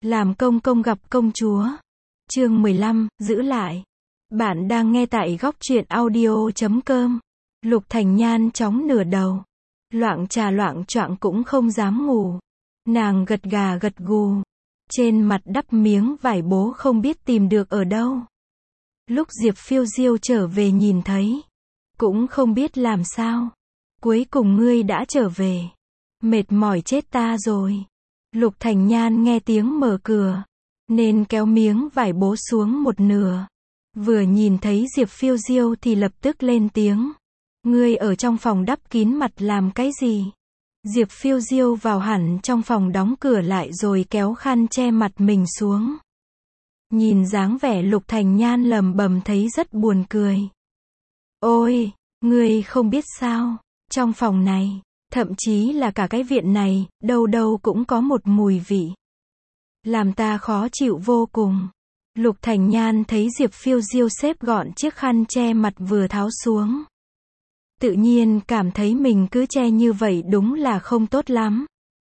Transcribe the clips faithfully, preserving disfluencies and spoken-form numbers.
Làm công công gặp công chúa. Chương mười lăm, giữ lại. Bạn đang nghe tại góc truyện audio chấm com. Lục Thành Nhan chóng nửa đầu. Loạng trà loạng choạng cũng không dám ngủ. Nàng gật gà gật gù. Trên mặt đắp miếng vải bố không biết tìm được ở đâu. Lúc Diệp Phiêu Diêu trở về nhìn thấy. Cũng không biết làm sao. Cuối cùng ngươi đã trở về. Mệt mỏi chết ta rồi. Lục Thành Nhan nghe tiếng mở cửa. Nên kéo miếng vải bố xuống một nửa. Vừa nhìn thấy Diệp Phiêu Diêu thì lập tức lên tiếng. Ngươi ở trong phòng đắp kín mặt làm cái gì? Diệp Phiêu Diêu vào hẳn trong phòng đóng cửa lại rồi kéo khăn che mặt mình xuống. Nhìn dáng vẻ Lục Thành Nhan lầm bầm thấy rất buồn cười. Ôi, ngươi không biết sao, trong phòng này, thậm chí là cả cái viện này, đâu đâu cũng có một mùi vị. Làm ta khó chịu vô cùng. Lục Thành Nhan thấy Diệp Phiêu Diêu xếp gọn chiếc khăn che mặt vừa tháo xuống. Tự nhiên cảm thấy mình cứ che như vậy đúng là không tốt lắm.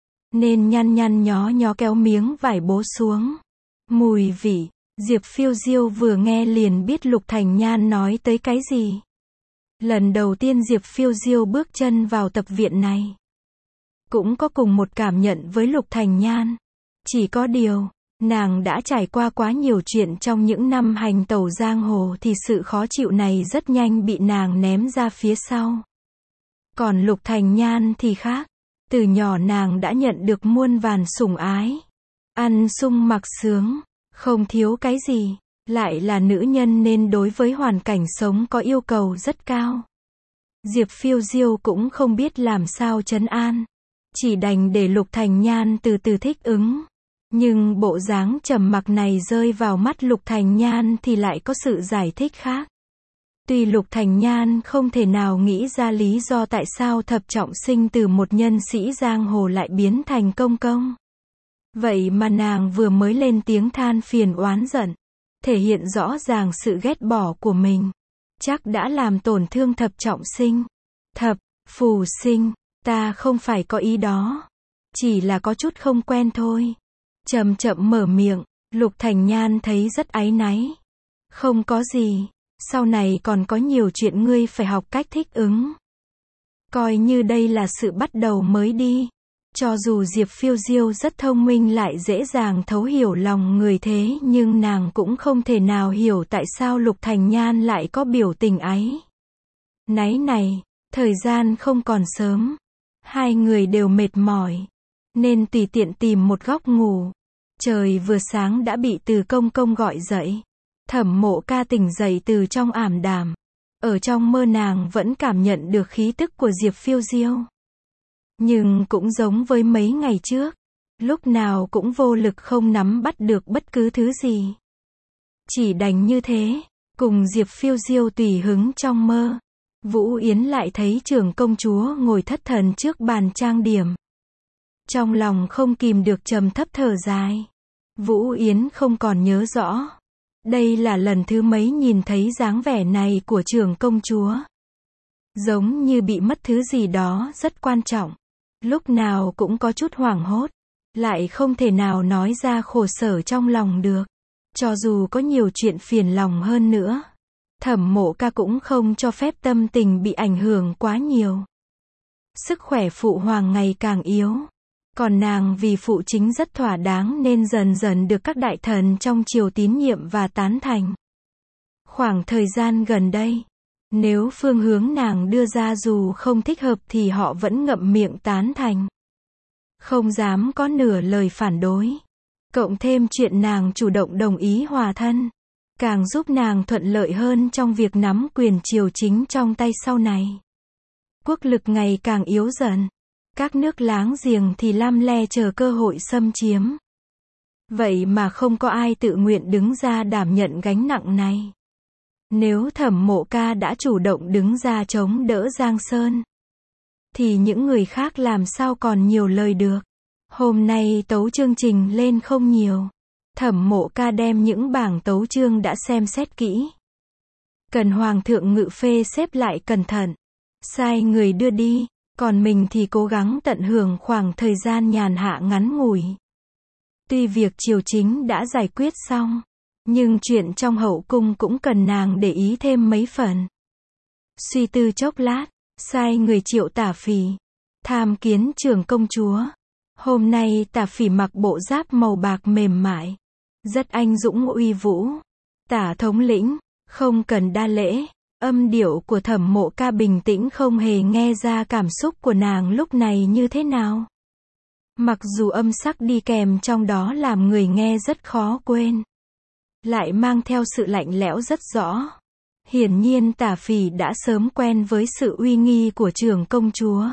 Nên nhăn nhăn nhó nhó kéo miếng vải bố xuống. Mùi vị, Diệp Phiêu Diêu vừa nghe liền biết Lục Thành Nhan nói tới cái gì. Lần đầu tiên Diệp Phiêu Diêu bước chân vào tập viện này. Cũng có cùng một cảm nhận với Lục Thành Nhan. Chỉ có điều, nàng đã trải qua quá nhiều chuyện trong những năm hành tẩu giang hồ thì sự khó chịu này rất nhanh bị nàng ném ra phía sau. Còn Lục Thành Nhan thì khác. Từ nhỏ nàng đã nhận được muôn vàn sủng ái. Ăn sung mặc sướng, không thiếu cái gì. Lại là nữ nhân nên đối với hoàn cảnh sống có yêu cầu rất cao. Diệp Phiêu Diêu cũng không biết làm sao trấn an. Chỉ đành để Lục Thành Nhan từ từ thích ứng. Nhưng bộ dáng trầm mặc này rơi vào mắt Lục Thành Nhan thì lại có sự giải thích khác. Tuy Lục Thành Nhan không thể nào nghĩ ra lý do tại sao Thập Trọng Sinh từ một nhân sĩ giang hồ lại biến thành công công. Vậy mà nàng vừa mới lên tiếng than phiền oán giận, thể hiện rõ ràng sự ghét bỏ của mình. Chắc đã làm tổn thương Thập Trọng Sinh. Thập, Phù Sinh, ta không phải có ý đó. Chỉ là có chút không quen thôi. Chậm chậm mở miệng, Lục Thành Nhan thấy rất áy náy. Không có gì, sau này còn có nhiều chuyện ngươi phải học cách thích ứng. Coi như đây là sự bắt đầu mới đi. Cho dù Diệp Phiêu Diêu rất thông minh lại dễ dàng thấu hiểu lòng người thế nhưng nàng cũng không thể nào hiểu tại sao Lục Thành Nhan lại có biểu tình ấy. Náy này, thời gian không còn sớm. Hai người đều mệt mỏi. Nên tùy tiện tìm một góc ngủ. Trời vừa sáng đã bị Từ Công Công gọi dậy. Thẩm Mộ Ca tỉnh dậy từ trong ảm đạm. Ở trong mơ nàng vẫn cảm nhận được khí tức của Diệp Phiêu Diêu. Nhưng cũng giống với mấy ngày trước. Lúc nào cũng vô lực không nắm bắt được bất cứ thứ gì. Chỉ đành như thế. Cùng Diệp Phiêu Diêu tùy hứng trong mơ. Vũ Yến lại thấy trưởng công chúa ngồi thất thần trước bàn trang điểm. Trong lòng không kìm được trầm thấp thở dài. Vũ Yến không còn nhớ rõ. Đây là lần thứ mấy nhìn thấy dáng vẻ này của trưởng công chúa. Giống như bị mất thứ gì đó rất quan trọng. Lúc nào cũng có chút hoảng hốt. Lại không thể nào nói ra khổ sở trong lòng được. Cho dù có nhiều chuyện phiền lòng hơn nữa. Thẩm Mộ Ca cũng không cho phép tâm tình bị ảnh hưởng quá nhiều. Sức khỏe phụ hoàng ngày càng yếu. Còn nàng vì phụ chính rất thỏa đáng nên dần dần được các đại thần trong triều tín nhiệm và tán thành. Khoảng thời gian gần đây, nếu phương hướng nàng đưa ra dù không thích hợp thì họ vẫn ngậm miệng tán thành. Không dám có nửa lời phản đối. Cộng thêm chuyện nàng chủ động đồng ý hòa thân. Càng giúp nàng thuận lợi hơn trong việc nắm quyền triều chính trong tay sau này. Quốc lực ngày càng yếu dần. Các nước láng giềng thì lam le chờ cơ hội xâm chiếm. Vậy mà không có ai tự nguyện đứng ra đảm nhận gánh nặng này. Nếu Thẩm Mộ Ca đã chủ động đứng ra chống đỡ Giang Sơn, thì những người khác làm sao còn nhiều lời được. Hôm nay tấu chương trình lên không nhiều. Thẩm Mộ Ca đem những bảng tấu chương đã xem xét kỹ. Cần Hoàng thượng ngự phê xếp lại cẩn thận. Sai người đưa đi. Còn mình thì cố gắng tận hưởng khoảng thời gian nhàn hạ ngắn ngủi. Tuy việc triều chính đã giải quyết xong, nhưng chuyện trong hậu cung cũng cần nàng để ý thêm mấy phần. Suy tư chốc lát, sai người triệu Tả Phỉ, tham kiến trưởng công chúa. Hôm nay Tả Phỉ mặc bộ giáp màu bạc mềm mại, rất anh dũng uy vũ. Tả thống lĩnh, không cần đa lễ. Âm điệu của Thẩm Mộ Ca bình tĩnh không hề nghe ra cảm xúc của nàng lúc này như thế nào. Mặc dù âm sắc đi kèm trong đó làm người nghe rất khó quên, lại mang theo sự lạnh lẽo rất rõ. Hiển nhiên Tả Phỉ đã sớm quen với sự uy nghi của trưởng công chúa.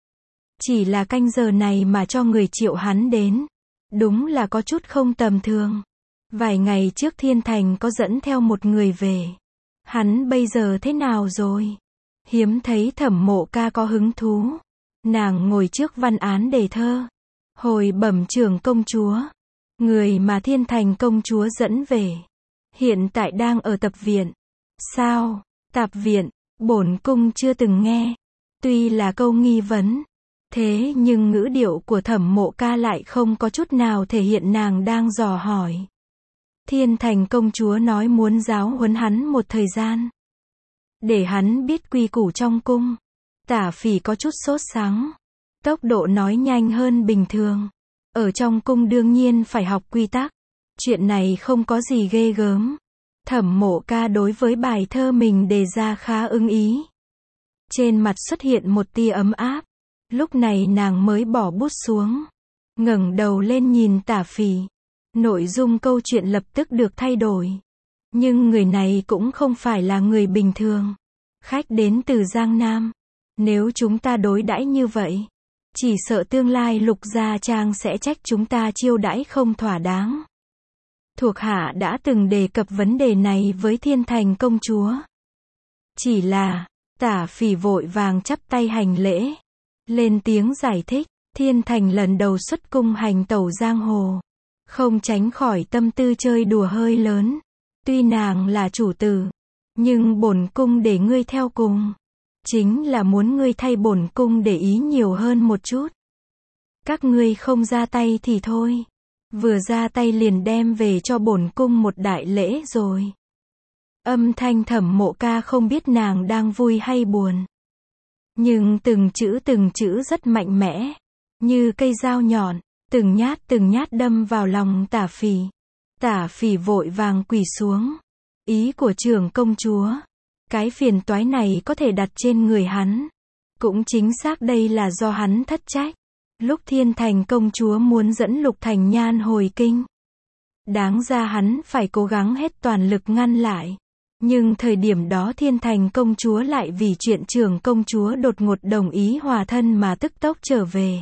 Chỉ là canh giờ này mà cho người triệu hắn đến, đúng là có chút không tầm thường. Vài ngày trước Thiên Thành có dẫn theo một người về. Hắn bây giờ thế nào rồi? Hiếm thấy Thẩm Mộ Ca có hứng thú. Nàng ngồi trước văn án đề thơ, hồi bẩm trưởng công chúa. Người mà Thiên Thành công chúa dẫn về, hiện tại đang ở tập viện. Sao? Tạp viện? Bổn cung chưa từng nghe. Tuy là câu nghi vấn, thế nhưng ngữ điệu của Thẩm Mộ Ca lại không có chút nào thể hiện nàng đang dò hỏi. Thiên Thành công chúa nói muốn giáo huấn hắn một thời gian, để hắn biết quy củ trong cung. Tả Phỉ có chút sốt sắng, tốc độ nói nhanh hơn bình thường. Ở trong cung đương nhiên phải học quy tắc. Chuyện này không có gì ghê gớm. Thẩm Mộ Ca đối với bài thơ mình đề ra khá ưng ý. Trên mặt xuất hiện một tia ấm áp. Lúc này nàng mới bỏ bút xuống, ngẩng đầu lên nhìn Tả Phỉ. Nội dung câu chuyện lập tức được thay đổi. Nhưng người này cũng không phải là người bình thường. Khách đến từ Giang Nam. Nếu chúng ta đối đãi như vậy, chỉ sợ tương lai Lục Gia Trang sẽ trách chúng ta chiêu đãi không thỏa đáng. Thuộc hạ đã từng đề cập vấn đề này với Thiên Thành công chúa. Chỉ là, Tả Phỉ vội vàng chắp tay hành lễ, lên tiếng giải thích. Thiên Thành lần đầu xuất cung hành tẩu giang hồ, không tránh khỏi tâm tư chơi đùa hơi lớn. Tuy nàng là chủ tử, nhưng bổn cung để ngươi theo cùng, chính là muốn ngươi thay bổn cung để ý nhiều hơn một chút. Các ngươi không ra tay thì thôi, vừa ra tay liền đem về cho bổn cung một đại lễ rồi. Âm thanh Thẩm Mộ Ca không biết nàng đang vui hay buồn, nhưng từng chữ từng chữ rất mạnh mẽ, như cây dao nhọn, từng nhát từng nhát đâm vào lòng Tả Phỉ. Tả Phỉ vội vàng quỳ xuống. Ý của trưởng công chúa, cái phiền toái này có thể đặt trên người hắn. Cũng chính xác đây là do hắn thất trách. Lúc Thiên Thành công chúa muốn dẫn Lục Thành Nhan hồi kinh, đáng ra hắn phải cố gắng hết toàn lực ngăn lại. Nhưng thời điểm đó Thiên Thành công chúa lại vì chuyện trưởng công chúa đột ngột đồng ý hòa thân mà tức tốc trở về.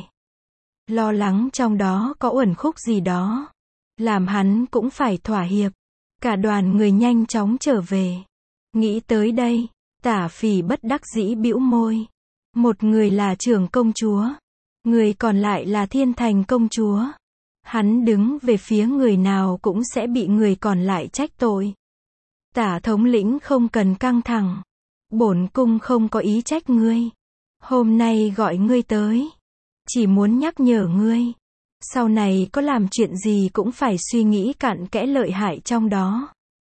Lo lắng trong đó có uẩn khúc gì đó, làm hắn cũng phải thỏa hiệp. Cả đoàn người nhanh chóng trở về. Nghĩ tới đây, Tả Phỉ bất đắc dĩ bĩu môi. Một người là trưởng công chúa, người còn lại là Thiên Thành công chúa. Hắn đứng về phía người nào cũng sẽ bị người còn lại trách tội. Tả thống lĩnh không cần căng thẳng. Bổn cung không có ý trách ngươi. Hôm nay gọi ngươi tới, chỉ muốn nhắc nhở ngươi, sau này có làm chuyện gì cũng phải suy nghĩ cặn kẽ lợi hại trong đó.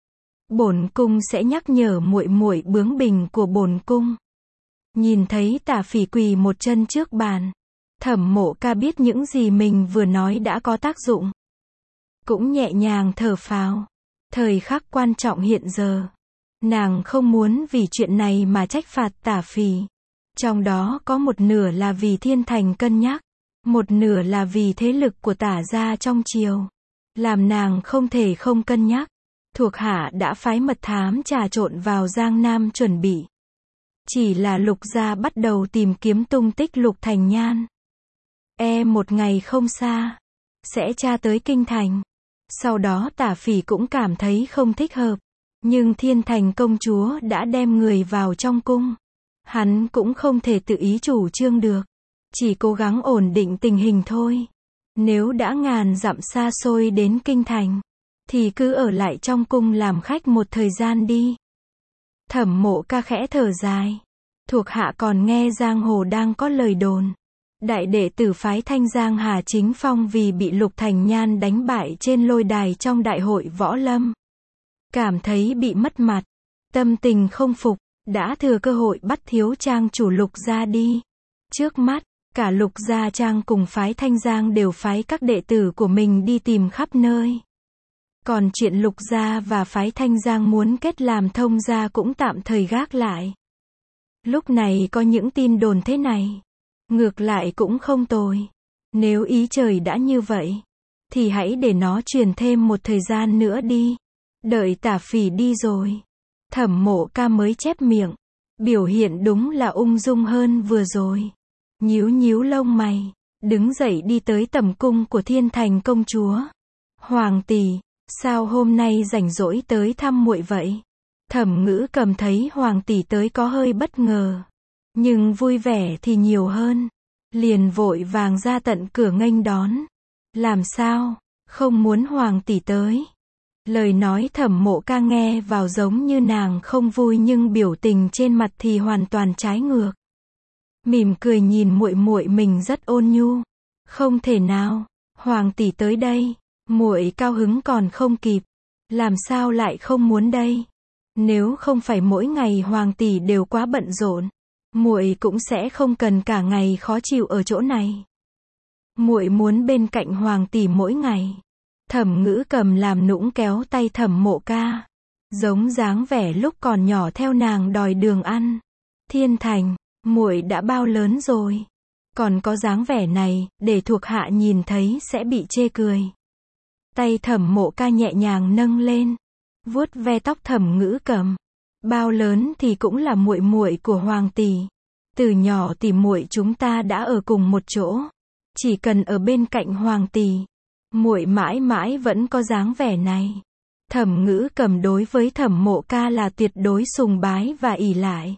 Bổn cung sẽ nhắc nhở muội muội bướng bỉnh của bổn cung. Nhìn thấy Tả Phỉ quỳ một chân trước bàn, Thẩm Mộ Ca biết những gì mình vừa nói đã có tác dụng, cũng nhẹ nhàng thở phào. Thời khắc quan trọng hiện giờ, nàng không muốn vì chuyện này mà trách phạt Tả Phỉ. Trong đó có một nửa là vì Thiên Thành cân nhắc, một nửa là vì thế lực của Tả gia trong triều, làm nàng không thể không cân nhắc. Thuộc hạ đã phái mật thám trà trộn vào Giang Nam chuẩn bị. Chỉ là Lục gia bắt đầu tìm kiếm tung tích Lục Thành Nhan. E một ngày không xa, sẽ tra tới kinh thành. Sau đó Tả Phỉ cũng cảm thấy không thích hợp. Nhưng Thiên Thành công chúa đã đem người vào trong cung. Hắn cũng không thể tự ý chủ trương được. Chỉ cố gắng ổn định tình hình thôi. Nếu đã ngàn dặm xa xôi đến kinh thành, thì cứ ở lại trong cung làm khách một thời gian đi. Thẩm Mộ Ca khẽ thở dài. Thuộc hạ còn nghe giang hồ đang có lời đồn, Đại đệ tử phái Thanh Giang Hà Chính Phong vì bị Lục Thành Nhan đánh bại trên lôi đài trong đại hội võ lâm. Cảm thấy bị mất mặt, tâm tình không phục, đã thừa cơ hội bắt thiếu trang chủ Lục gia đi. Trước mắt, cả Lục gia trang cùng phái Thanh Giang đều phái các đệ tử của mình đi tìm khắp nơi. Còn chuyện Lục gia và phái Thanh Giang muốn kết làm thông gia cũng tạm thời gác lại. Lúc này có những tin đồn thế này, ngược lại cũng không tồi. Nếu ý trời đã như vậy, thì hãy để nó truyền thêm một thời gian nữa đi. Đợi Tả Phỉ đi rồi, Thẩm Mộ Ca mới chép miệng. Biểu hiện đúng là ung dung hơn vừa rồi. Nhíu nhíu lông mày, đứng dậy đi tới tầm cung của Thiên Thành công chúa. Hoàng tỷ, sao hôm nay rảnh rỗi tới thăm muội vậy? Thẩm Ngữ Cầm thấy Hoàng tỷ tới có hơi bất ngờ, nhưng vui vẻ thì nhiều hơn. Liền vội vàng ra tận cửa nghênh đón. Làm sao, không muốn Hoàng tỷ tới? Lời nói Thẩm Mộ Ca nghe vào giống như nàng không vui nhưng biểu tình trên mặt thì hoàn toàn trái ngược. Mỉm cười nhìn muội muội mình rất ôn nhu. Không thể nào, Hoàng tỷ tới đây, muội cao hứng còn không kịp, làm sao lại không muốn đây? Nếu không phải mỗi ngày Hoàng tỷ đều quá bận rộn, muội cũng sẽ không cần cả ngày khó chịu ở chỗ này. Muội muốn bên cạnh Hoàng tỷ mỗi ngày. Thẩm Ngữ Cầm làm nũng kéo tay Thẩm Mộ Ca, giống dáng vẻ lúc còn nhỏ theo nàng đòi đường ăn. Thiên Thành, muội đã bao lớn rồi, còn có dáng vẻ này, để thuộc hạ nhìn thấy sẽ bị chê cười. Tay Thẩm Mộ Ca nhẹ nhàng nâng lên, vuốt ve tóc Thẩm Ngữ Cầm. Bao lớn thì cũng là muội muội của Hoàng tỷ. Từ nhỏ tỷ muội chúng ta đã ở cùng một chỗ, chỉ cần ở bên cạnh Hoàng tỷ, muội mãi mãi vẫn có dáng vẻ này. Thẩm Ngữ Cầm đối với Thẩm Mộ Ca là tuyệt đối sùng bái và ỷ lại.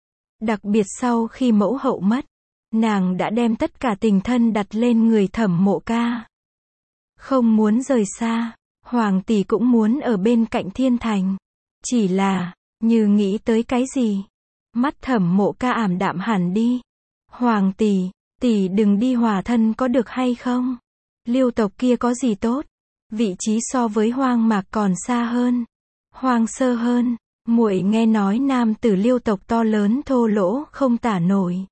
Đặc biệt sau khi mẫu hậu mất, nàng đã đem tất cả tình thân đặt lên người Thẩm Mộ Ca. Không muốn rời xa, Hoàng tỷ cũng muốn ở bên cạnh Thiên Thành. Chỉ là, như nghĩ tới cái gì, mắt Thẩm Mộ Ca ảm đạm hẳn đi. Hoàng tỷ, tỷ đừng đi hòa thân có được hay không? Liêu tộc kia có gì tốt? Vị trí so với Hoang Mạc còn xa hơn, hoang sơ hơn. Muội nghe nói nam tử Liêu tộc to lớn thô lỗ không tả nổi.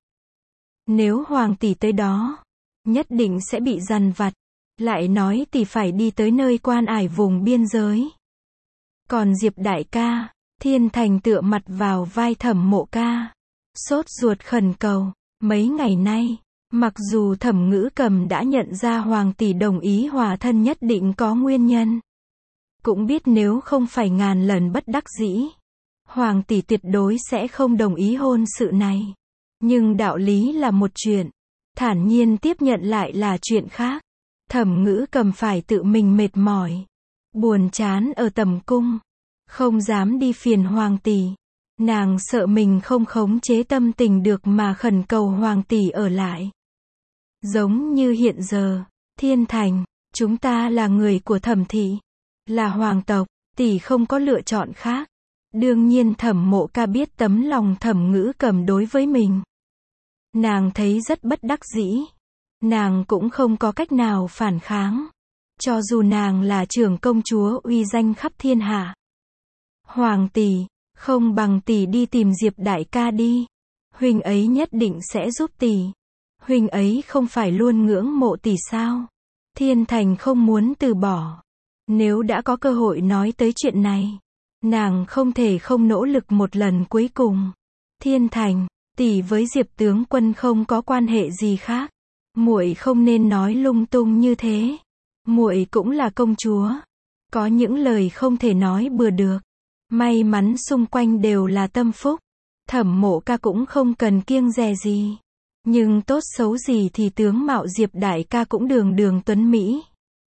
Nếu Hoàng tỷ tới đó, nhất định sẽ bị dằn vặt. Lại nói tỷ phải đi tới nơi quan ải vùng biên giới. Còn Diệp đại ca, Thiên Thành tựa mặt vào vai Thẩm Mộ Ca, sốt ruột khẩn cầu. Mấy ngày nay, mặc dù Thẩm Ngữ Cầm đã nhận ra Hoàng tỷ đồng ý hòa thân nhất định có nguyên nhân, cũng biết nếu không phải ngàn lần bất đắc dĩ, Hoàng tỷ tuyệt đối sẽ không đồng ý hôn sự này. Nhưng đạo lý là một chuyện, thản nhiên tiếp nhận lại là chuyện khác. Thẩm Ngữ Cầm phải tự mình mệt mỏi, buồn chán ở tầm cung, không dám đi phiền Hoàng tỷ. Nàng sợ mình không khống chế tâm tình được mà khẩn cầu Hoàng tỷ ở lại. Giống như hiện giờ, Thiên Thành, chúng ta là người của Thẩm thị, là hoàng tộc, tỷ không có lựa chọn khác. Đương nhiên Thẩm Mộ Ca biết tấm lòng Thẩm Ngữ Cầm đối với mình. Nàng thấy rất bất đắc dĩ. Nàng cũng không có cách nào phản kháng. Cho dù nàng là trưởng công chúa uy danh khắp thiên hạ. Hoàng tỷ, không bằng tỷ đi tìm Diệp đại ca đi. Huynh ấy nhất định sẽ giúp tỷ. Huynh ấy không phải luôn ngưỡng mộ tỷ sao? Thiên Thành không muốn từ bỏ. Nếu đã có cơ hội nói tới chuyện này, nàng không thể không nỗ lực một lần cuối cùng. Thiên Thành, tỷ với Diệp tướng quân không có quan hệ gì khác. Muội không nên nói lung tung như thế. Muội cũng là công chúa, có những lời không thể nói bừa được. May mắn xung quanh đều là tâm phúc. Thẩm Mộ Ca cũng không cần kiêng dè gì. Nhưng tốt xấu gì thì tướng mạo Diệp đại ca cũng đường đường tuấn mỹ.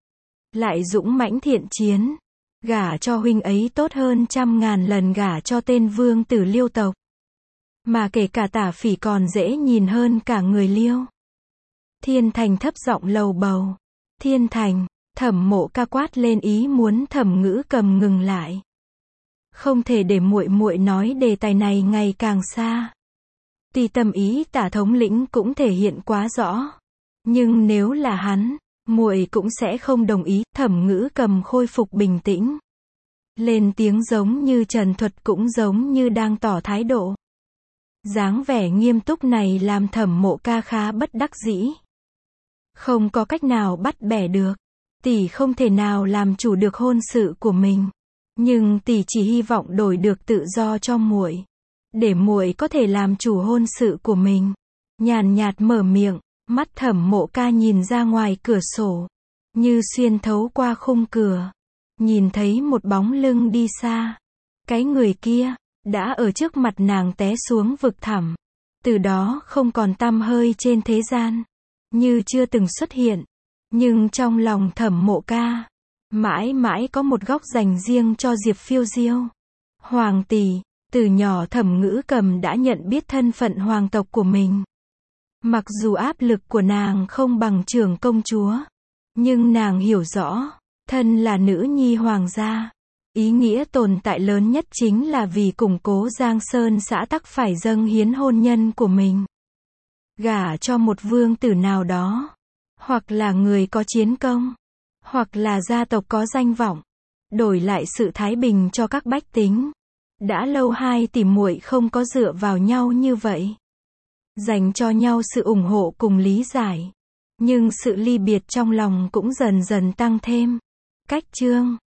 Lại dũng mãnh thiện chiến. Gả cho huynh ấy tốt hơn trăm ngàn lần gả cho tên vương tử Liêu tộc. Mà kể cả Tả Phỉ còn dễ nhìn hơn cả người Liêu. Thiên Thành thấp giọng lầu bầu. Thiên Thành, Thẩm Mộ Ca quát lên ý muốn Thẩm Ngữ Cầm ngừng lại. Không thể để muội muội nói đề tài này ngày càng xa. Thì tâm ý Tả thống lĩnh cũng thể hiện quá rõ. Nhưng nếu là hắn, muội cũng sẽ không đồng ý. Thẩm Ngữ Cầm khôi phục bình tĩnh. Lên tiếng giống như trần thuật cũng giống như đang tỏ thái độ. Dáng vẻ nghiêm túc này làm Thẩm Mộ Ca khá bất đắc dĩ. Không có cách nào bắt bẻ được. Tỷ không thể nào làm chủ được hôn sự của mình. Nhưng tỷ chỉ hy vọng đổi được tự do cho muội. Để muội có thể làm chủ hôn sự của mình. Nhàn nhạt mở miệng, mắt Thẩm Mộ Ca nhìn ra ngoài cửa sổ. Như xuyên thấu qua khung cửa. Nhìn thấy một bóng lưng đi xa. Cái người kia, đã ở trước mặt nàng té xuống vực thẳm. Từ đó không còn tăm hơi trên thế gian. Như chưa từng xuất hiện. Nhưng trong lòng Thẩm Mộ Ca, mãi mãi có một góc dành riêng cho Diệp Phiêu Diêu. Hoàng tỷ, từ nhỏ Thẩm Ngữ Cầm đã nhận biết thân phận hoàng tộc của mình. Mặc dù áp lực của nàng không bằng trưởng công chúa, nhưng nàng hiểu rõ, thân là nữ nhi hoàng gia, ý nghĩa tồn tại lớn nhất chính là vì củng cố Giang Sơn xã tắc phải dâng hiến hôn nhân của mình. Gả cho một vương tử nào đó, hoặc là người có chiến công, hoặc là gia tộc có danh vọng, đổi lại sự thái bình cho các bách tính. Đã lâu hai tỷ muội không có dựa vào nhau như vậy. Dành cho nhau sự ủng hộ cùng lý giải. Nhưng sự ly biệt trong lòng cũng dần dần tăng thêm. Cách chương